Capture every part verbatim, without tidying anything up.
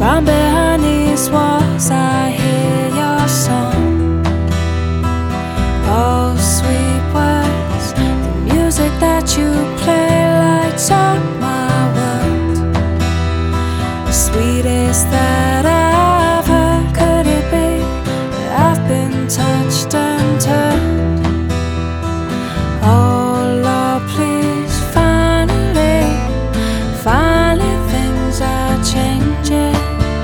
From behind these walls I hear your song. Oh, sweet words, the music that you play lights up my world. The sweetest that I've heard. Could it be that I've been touched and turned? Oh Lord, please, finally, finally things are changing.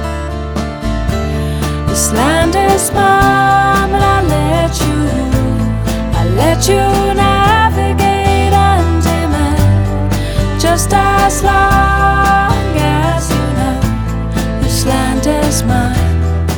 This land is mine, but I let you, I let you navigate under me. Just as long as you know this land is mine.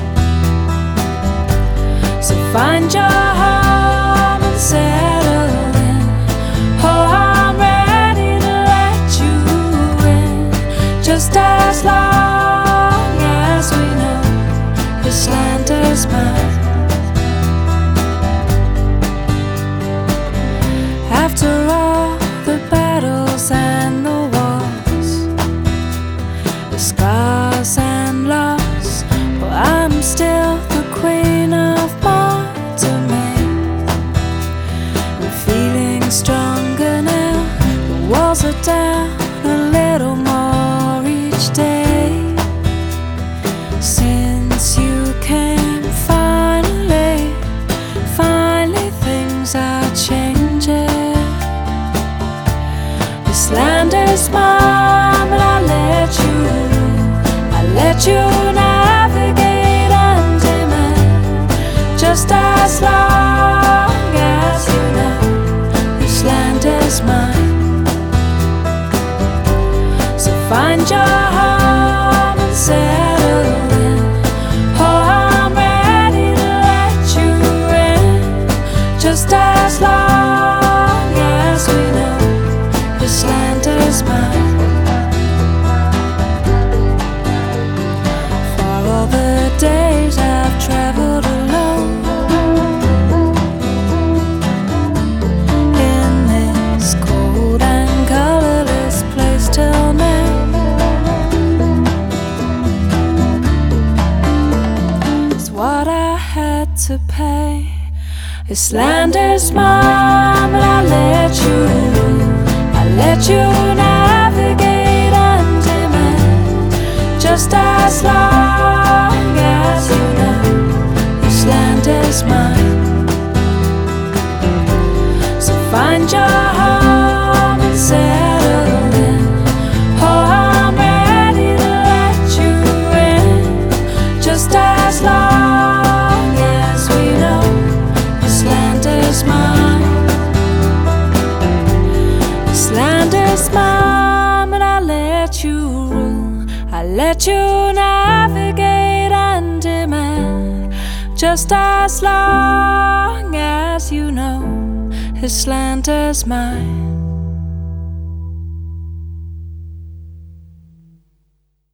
So find your home and settle in. Oh, I'm ready to let you in. Just as long as we know this land is mine. After all the battles and the wars, the scars and loss, well, I'm still the queen of Mortimer. I'm feeling stronger now. The walls are down a little more each day. Since you came, finally, finally things are changing. This land is mine, but I let you, I let you navigate under me. Just as long as you know this land is mine. So find your home and settle in. Oh, I'm ready to let you in. Just as long as we know this land is mine. For all the days I've traveled alone in this cold and colorless place till now, it's what I had to pay. This land is mine, but I let you, I let you navigate under me. Just as long as you know this land is mine. So find your home and settle in. Oh, I'm ready to let you in. Just as long as we know this land is mine. This land is mine, but I let you rule. I let you navigate under me. Just as long as you know this land is mine.